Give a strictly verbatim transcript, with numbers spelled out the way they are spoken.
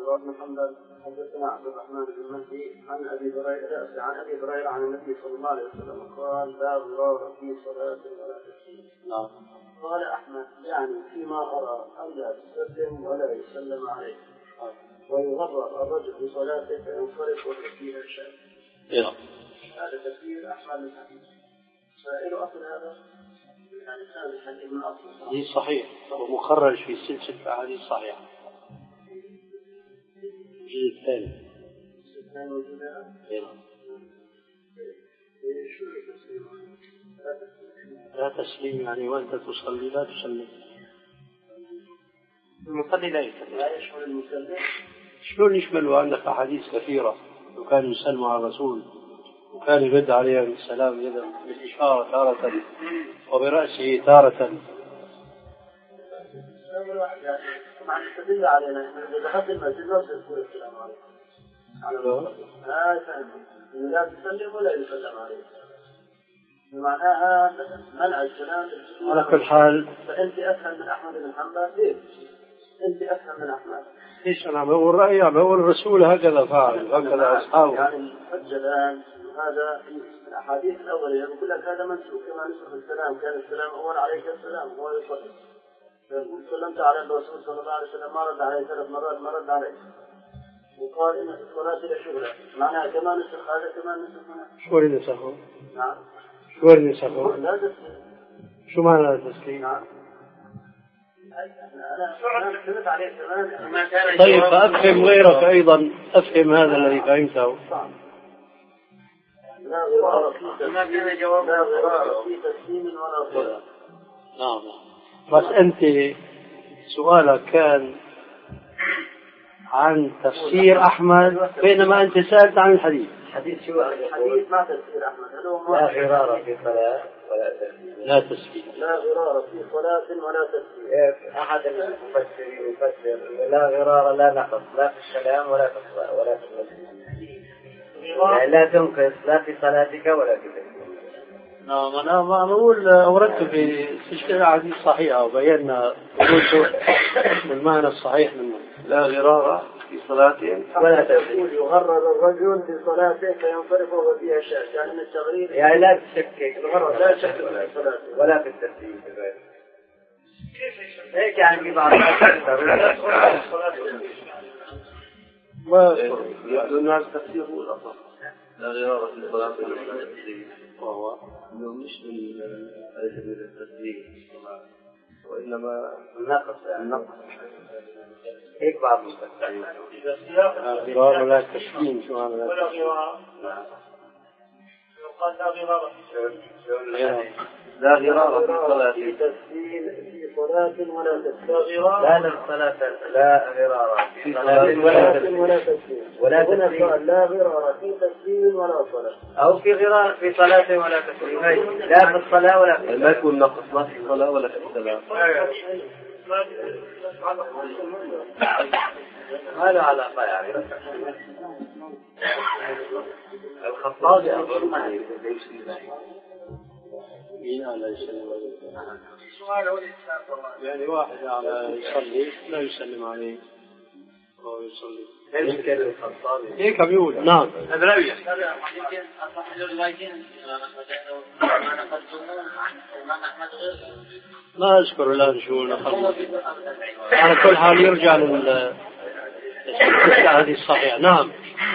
وابن محمد حدثنا عبد الرحمن بن مهدي عن ابي هريره عن ابي هريره عن النبي صلى الله عليه وسلم قال لا غرار في صلاه ولا تسليم. قال احمد يعني فيما ارى الا تسلم ولا يسلم عليه ويغرر الرجل في صلاته فينصرف ويكفيه شيء. هذا تفسير احمد الحديث. سائل اصل هذا يعني كان الحديث من اصل حديث صحيح ومخرج في سلسله احاديث صحيحه. الجزء الثاني. الثاني وجودها. لا تسليم يعني وأنت تصلي لا تسلم. المصلي لا يسلم. لا يشمل المسلم. شلون يشمل عندك أحاديث كثيرة وكان يسلم على الرسول وكان يرد عليه السلام يدا بالإشارة تارة وبرأسه تارة. طبعا تدل علينا إذا دخلت المسجد لا تقول السلام عليكم. لا تسلم لا تسلم ولا يسلم عليك. بمعناها منع السلام. على كل حال. فأنت أفهم من أحمد بن حنبل ليه؟ أنت أفهم من أحمد. ليش أنا بقول رأيي بقول الرسول هكذا فعل هكذا أصحابه. يعني الحج الآن هذا في الأحاديث الأولية يقول لك هذا منسوخ كما نسخ السلام كان السلام أول عليك السلام هو يصلي. سلمت على الرسول صلى الله عليه وسلم ما رد عليه ثلاث مرات ما رد عليه. وقال إن الصلاة إلى شغلة معناها كما نسخ هذا كما نسخ هنا. شو اللي نسخه؟ نعم. شو اللي نسخه؟ لا تسليم. شو معنى التسليم؟ نعم. أنا سمعت عليه زمان. طيب فأفهم غيرك أيضا أفهم هذا الذي فهمته. لا غرار في ما كان جواب لا غرار في تسليم ولا صلاة. نعم. بس أنت سؤالك كان عن تفسير أحمد بينما أنت سألت عن الحديث. حديث شو الحديث ما تفسير أحمد لا غرار في صلاة ولا تسليم. لا تسليم. لا غرار في صلاة ولا تسليم. أحد المفسرين يفسر لا غرار لا نقص لا في السلام ولا في الصلاة ولا في المسجد. يعني لا تنقص لا في صلاتك ولا في تسليم. نعم أنا ما أقول أوردت في سلسلة حديث صحيحة وبينا قلت المعنى الصحيح منه لا غرار في صلاته ولا تقول يغرر الرجل في صلاته فينصرف وهو فيها شك يعني من التغرير يعني لا تشكك الغرر لا شك في صلاته ولا في التسليم هيك يعني في بعض الناس ما يبدو الناس تفسيره الأصح لا غرار في صلاته ولا تسليم وهو إنه مش من سبيل التسليم وإنما النقص النقص هيك بعض المفسرين غرار ولا تسليم شو معنى ولا غرار يقال لا غرار لا غرار في صلاة في تسليم في صلاة ولا تسليم لا للصلاة لا غرار في صلاة ولا تسليم ولا تسليم لا غرار في تسليم ولا صلاة أو في غرار في صلاة ولا تسليم لا في الصلاة ولا في لا يكون نقص لا في الصلاة ولا في السلام هذا علاقة يعني الخطابي أظن ما مين على يسلم يعني واحد على يصلي لا يسلم عليه أو يصلي هيك بيقول نعم أدري يمكن أصح الروايتين ما أذكر الآن شو نقل على كل حال يرجع لل هذه الصحيحة نعم